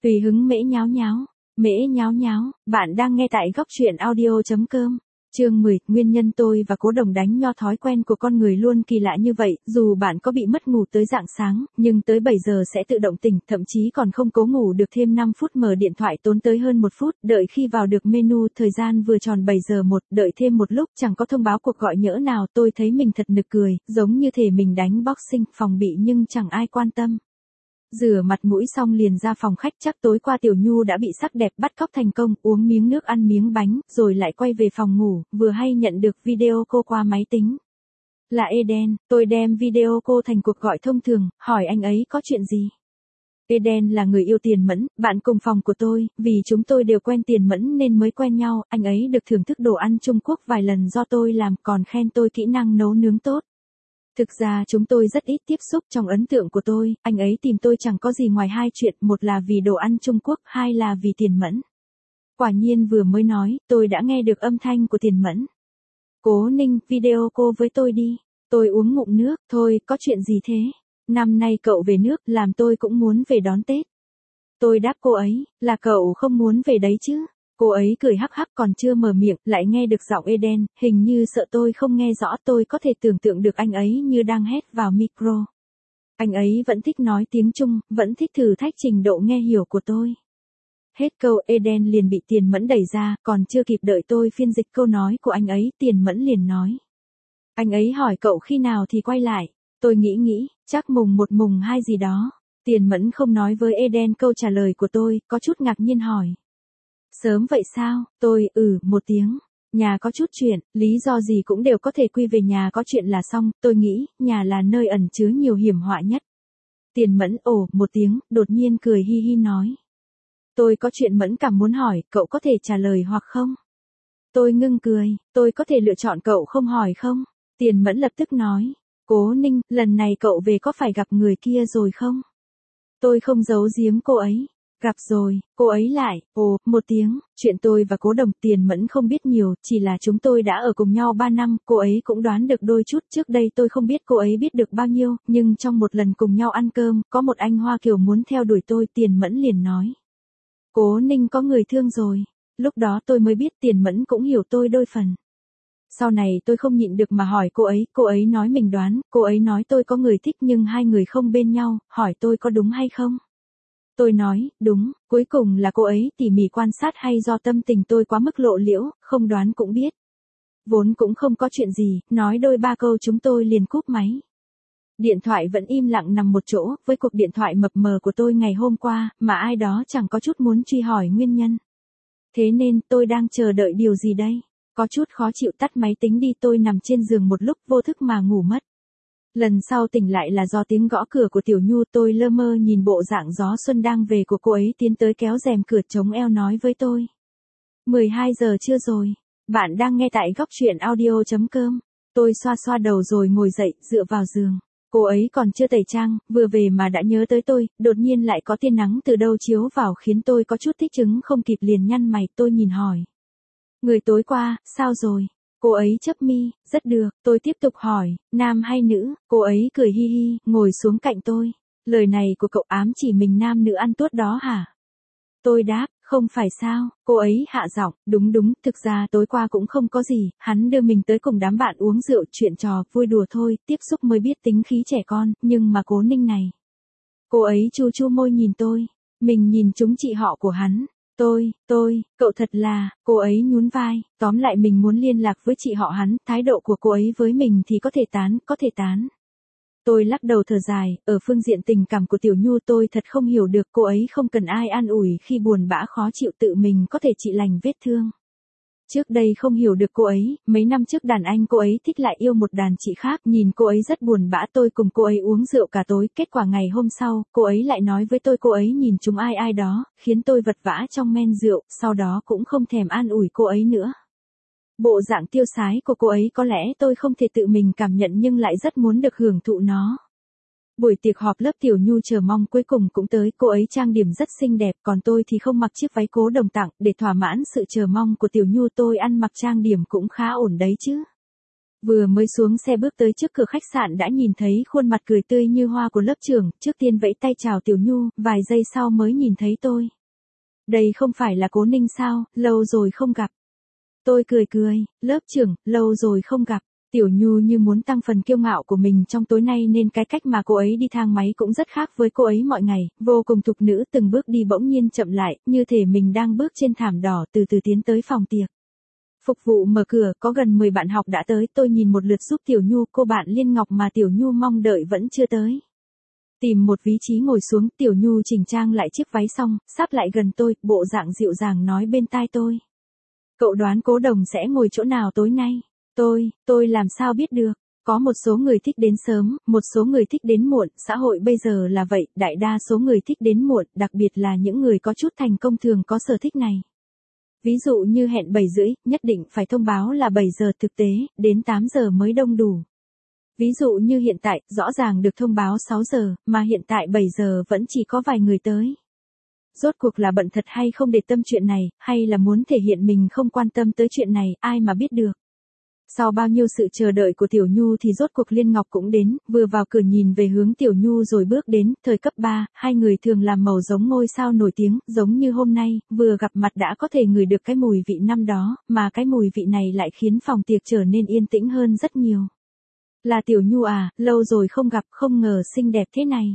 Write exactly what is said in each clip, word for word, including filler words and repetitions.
Tùy hứng mễ nháo nháo, mễ nháo nháo, bạn đang nghe tại góc truyện audio.com. Chương mười, nguyên nhân tôi và Cố Đồng đánh nho. Thói quen của con người luôn kỳ lạ như vậy, dù bạn có bị mất ngủ tới rạng sáng, nhưng tới bảy giờ sẽ tự động tỉnh, thậm chí còn không cố ngủ được thêm năm phút mở điện thoại tốn tới hơn một phút, đợi khi vào được menu, thời gian vừa tròn bảy giờ một, đợi thêm một lúc, chẳng có thông báo cuộc gọi nhỡ nào, tôi thấy mình thật nực cười, giống như thể mình đánh boxing, phòng bị nhưng chẳng ai quan tâm. Rửa mặt mũi xong liền ra phòng khách, chắc tối qua Tiểu Nhu đã bị sắc đẹp bắt cóc thành công, uống miếng nước ăn miếng bánh, rồi lại quay về phòng ngủ, vừa hay nhận được video cô qua máy tính. Là Eden, tôi đem video cô thành cuộc gọi thông thường, hỏi anh ấy có chuyện gì. Eden là người yêu Tiền Mẫn, bạn cùng phòng của tôi, vì chúng tôi đều quen Tiền Mẫn nên mới quen nhau, anh ấy được thưởng thức đồ ăn Trung Quốc vài lần do tôi làm, còn khen tôi kỹ năng nấu nướng tốt. Thực ra chúng tôi rất ít tiếp xúc, trong ấn tượng của tôi, anh ấy tìm tôi chẳng có gì ngoài hai chuyện, một là vì đồ ăn Trung Quốc, hai là vì Tiền Mẫn. Quả nhiên vừa mới nói, tôi đã nghe được âm thanh của Tiền Mẫn. Cố Ninh, video cô với tôi đi. Tôi uống ngụm nước, thôi, có chuyện gì thế? Năm nay cậu về nước, làm tôi cũng muốn về đón Tết. Tôi đáp cô ấy, là cậu không muốn về đấy chứ? Cô ấy cười hắc hắc, còn chưa mở miệng, lại nghe được giọng Eden, hình như sợ tôi không nghe rõ. Tôi có thể tưởng tượng được anh ấy như đang hét vào micro. Anh ấy vẫn thích nói tiếng Trung, vẫn thích thử thách trình độ nghe hiểu của tôi. Hết câu Eden liền bị Tiền Mẫn đẩy ra, còn chưa kịp đợi tôi phiên dịch câu nói của anh ấy, Tiền Mẫn liền nói. Anh ấy hỏi cậu khi nào thì quay lại. Tôi nghĩ nghĩ, chắc mùng một mùng hai gì đó. Tiền Mẫn không nói với Eden câu trả lời của tôi, có chút ngạc nhiên hỏi. Sớm vậy sao? Tôi, ừ, một tiếng. Nhà có chút chuyện, lý do gì cũng đều có thể quy về nhà có chuyện là xong, tôi nghĩ, nhà là nơi ẩn chứa nhiều hiểm họa nhất. Tiền Mẫn, ồ, một tiếng, đột nhiên cười hi hi nói. Tôi có chuyện mẫn cảm muốn hỏi, cậu có thể trả lời hoặc không? Tôi ngưng cười, tôi có thể lựa chọn cậu không hỏi không? Tiền Mẫn lập tức nói. Cố Ninh, lần này cậu về có phải gặp người kia rồi không? Tôi không giấu giếm cô ấy. Gặp rồi, cô ấy lại, ồ, một tiếng, chuyện tôi và Cố Đồng. Tiền Mẫn không biết nhiều, chỉ là chúng tôi đã ở cùng nhau ba năm, cô ấy cũng đoán được đôi chút. Trước đây tôi không biết cô ấy biết được bao nhiêu, nhưng trong một lần cùng nhau ăn cơm, có một anh Hoa Kiều muốn theo đuổi tôi, Tiền Mẫn liền nói. Cố Ninh có người thương rồi. Lúc đó tôi mới biết Tiền Mẫn cũng hiểu tôi đôi phần. Sau này tôi không nhịn được mà hỏi cô ấy, cô ấy nói mình đoán, cô ấy nói tôi có người thích nhưng hai người không bên nhau, hỏi tôi có đúng hay không? Tôi nói, đúng, cuối cùng là cô ấy tỉ mỉ quan sát hay do tâm tình tôi quá mức lộ liễu, không đoán cũng biết. Vốn cũng không có chuyện gì, nói đôi ba câu chúng tôi liền cúp máy. Điện thoại vẫn im lặng nằm một chỗ, với cuộc điện thoại mập mờ của tôi ngày hôm qua, mà ai đó chẳng có chút muốn truy hỏi nguyên nhân. Thế nên tôi đang chờ đợi điều gì đây? Có chút khó chịu tắt máy tính đi, tôi nằm trên giường một lúc vô thức mà ngủ mất. Lần sau tỉnh lại là do tiếng gõ cửa của Tiểu Nhu, tôi lơ mơ nhìn bộ dạng gió xuân đang về của cô ấy tiến tới kéo rèm cửa chống eo nói với tôi. mười hai giờ chưa rồi, bạn đang nghe tại góc truyện audio.com. Tôi xoa xoa đầu rồi ngồi dậy, dựa vào giường. Cô ấy còn chưa tẩy trang, vừa về mà đã nhớ tới tôi, đột nhiên lại có tia nắng từ đâu chiếu vào khiến tôi có chút thích ứng không kịp liền nhăn mày, tôi nhìn hỏi. Người tối qua, sao rồi? Cô ấy chớp mi, rất được, tôi tiếp tục hỏi, nam hay nữ? Cô ấy cười hi hi, ngồi xuống cạnh tôi. Lời này của cậu ám chỉ mình nam nữ ăn tuốt đó hả? Tôi đáp, không phải sao? Cô ấy hạ giọng, đúng đúng, thực ra tối qua cũng không có gì, hắn đưa mình tới cùng đám bạn uống rượu, chuyện trò, vui đùa thôi, tiếp xúc mới biết tính khí trẻ con, nhưng mà Cố Ninh này. Cô ấy chu chu môi nhìn tôi, mình nhìn chúng chị họ của hắn. Tôi, tôi, cậu thật là, cô ấy nhún vai, tóm lại mình muốn liên lạc với chị họ hắn, thái độ của cô ấy với mình thì có thể tán, có thể tán. Tôi lắc đầu thở dài, ở phương diện tình cảm của Tiểu Nhu tôi thật không hiểu được, cô ấy không cần ai an ủi khi buồn bã khó chịu, tự mình có thể trị lành vết thương. Trước đây không hiểu được cô ấy, mấy năm trước đàn anh cô ấy thích lại yêu một đàn chị khác, nhìn cô ấy rất buồn bã, tôi cùng cô ấy uống rượu cả tối, kết quả ngày hôm sau, cô ấy lại nói với tôi cô ấy nhìn chúng ai ai đó, khiến tôi vật vã trong men rượu, sau đó cũng không thèm an ủi cô ấy nữa. Bộ dạng tiêu sái của cô ấy có lẽ tôi không thể tự mình cảm nhận nhưng lại rất muốn được hưởng thụ nó. Buổi tiệc họp lớp Tiểu Nhu chờ mong cuối cùng cũng tới, cô ấy trang điểm rất xinh đẹp, còn tôi thì không mặc chiếc váy Cố Đồng tặng, để thỏa mãn sự chờ mong của Tiểu Nhu tôi ăn mặc trang điểm cũng khá ổn đấy chứ. Vừa mới xuống xe bước tới trước cửa khách sạn đã nhìn thấy khuôn mặt cười tươi như hoa của lớp trưởng, trước tiên vẫy tay chào Tiểu Nhu, vài giây sau mới nhìn thấy tôi. Đây không phải là Cố Ninh sao, lâu rồi không gặp. Tôi cười cười, lớp trưởng, lâu rồi không gặp. Tiểu Nhu như muốn tăng phần kiêu ngạo của mình trong tối nay nên cái cách mà cô ấy đi thang máy cũng rất khác với cô ấy mọi ngày, vô cùng thục nữ, từng bước đi bỗng nhiên chậm lại, như thể mình đang bước trên thảm đỏ từ từ tiến tới phòng tiệc. Phục vụ mở cửa, có gần mười bạn học đã tới, tôi nhìn một lượt giúp Tiểu Nhu, cô bạn Liên Ngọc mà Tiểu Nhu mong đợi vẫn chưa tới. Tìm một vị trí ngồi xuống, Tiểu Nhu chỉnh trang lại chiếc váy xong, sắp lại gần tôi, bộ dạng dịu dàng nói bên tai tôi. Cậu đoán Cố Đồng sẽ ngồi chỗ nào tối nay? Tôi, tôi làm sao biết được? Có một số người thích đến sớm, một số người thích đến muộn, xã hội bây giờ là vậy, đại đa số người thích đến muộn, đặc biệt là những người có chút thành công thường có sở thích này. Ví dụ như hẹn bảy rưỡi, nhất định phải thông báo là bảy giờ, thực tế, đến tám giờ mới đông đủ. Ví dụ như hiện tại, rõ ràng được thông báo sáu giờ, mà hiện tại bảy giờ vẫn chỉ có vài người tới. Rốt cuộc là bận thật hay không để tâm chuyện này, hay là muốn thể hiện mình không quan tâm tới chuyện này, ai mà biết được. Sau bao nhiêu sự chờ đợi của Tiểu Nhu thì rốt cuộc Liên Ngọc cũng đến, vừa vào cửa nhìn về hướng Tiểu Nhu rồi bước đến, thời cấp ba, hai người thường làm màu giống ngôi sao nổi tiếng, giống như hôm nay, vừa gặp mặt đã có thể ngửi được cái mùi vị năm đó, mà cái mùi vị này lại khiến phòng tiệc trở nên yên tĩnh hơn rất nhiều. Là Tiểu Nhu à, lâu rồi không gặp, không ngờ xinh đẹp thế này.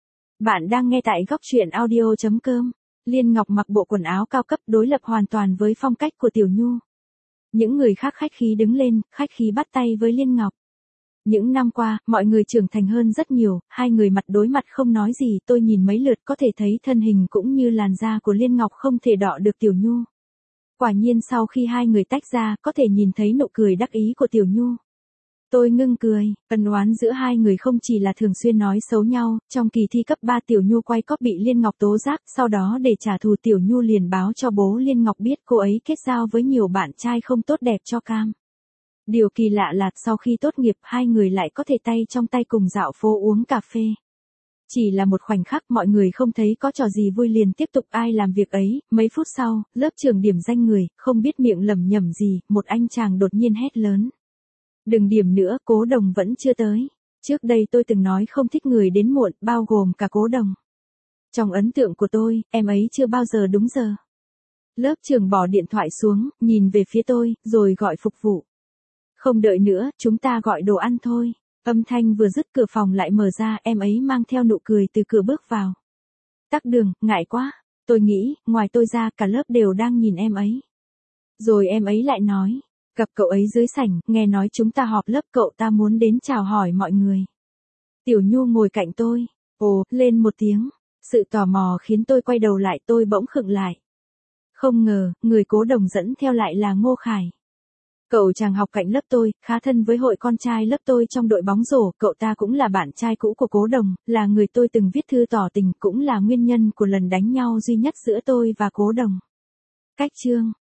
Bạn đang nghe tại góc truyện audio chấm com. Liên Ngọc mặc bộ quần áo cao cấp đối lập hoàn toàn với phong cách của Tiểu Nhu. Những người khác khách khí đứng lên, khách khí bắt tay với Liên Ngọc. Những năm qua, mọi người trưởng thành hơn rất nhiều, hai người mặt đối mặt không nói gì, tôi nhìn mấy lượt có thể thấy thân hình cũng như làn da của Liên Ngọc không thể đọ được Tiểu Nhu. Quả nhiên sau khi hai người tách ra, có thể nhìn thấy nụ cười đắc ý của Tiểu Nhu. Tôi ngưng cười, ân oán giữa hai người không chỉ là thường xuyên nói xấu nhau, trong kỳ thi cấp ba Tiểu Nhu quay cóp bị Liên Ngọc tố giác, sau đó để trả thù Tiểu Nhu liền báo cho bố Liên Ngọc biết cô ấy kết giao với nhiều bạn trai không tốt đẹp cho cam. Điều kỳ lạ là sau khi tốt nghiệp hai người lại có thể tay trong tay cùng dạo phố uống cà phê. Chỉ là một khoảnh khắc mọi người không thấy có trò gì vui liền tiếp tục ai làm việc ấy, mấy phút sau, lớp trưởng điểm danh người, không biết miệng lẩm nhẩm gì, một anh chàng đột nhiên hét lớn. Đừng điểm nữa, Cố Đồng vẫn chưa tới. Trước đây tôi từng nói không thích người đến muộn, bao gồm cả Cố Đồng. Trong ấn tượng của tôi, em ấy chưa bao giờ đúng giờ. Lớp trưởng bỏ điện thoại xuống, nhìn về phía tôi, rồi gọi phục vụ. Không đợi nữa, chúng ta gọi đồ ăn thôi. Âm thanh vừa dứt cửa phòng lại mở ra, em ấy mang theo nụ cười từ cửa bước vào. Tắc đường, ngại quá. Tôi nghĩ, ngoài tôi ra cả lớp đều đang nhìn em ấy. Rồi em ấy lại nói. Gặp cậu ấy dưới sảnh, nghe nói chúng ta họp lớp cậu ta muốn đến chào hỏi mọi người. Tiểu Nhu ngồi cạnh tôi. Ồ, lên một tiếng. Sự tò mò khiến tôi quay đầu lại, tôi bỗng khựng lại. Không ngờ, người Cố Đồng dẫn theo lại là Ngô Khải. Cậu chàng học cạnh lớp tôi, khá thân với hội con trai lớp tôi trong đội bóng rổ, cậu ta cũng là bạn trai cũ của Cố Đồng, là người tôi từng viết thư tỏ tình, cũng là nguyên nhân của lần đánh nhau duy nhất giữa tôi và Cố Đồng. Cách chương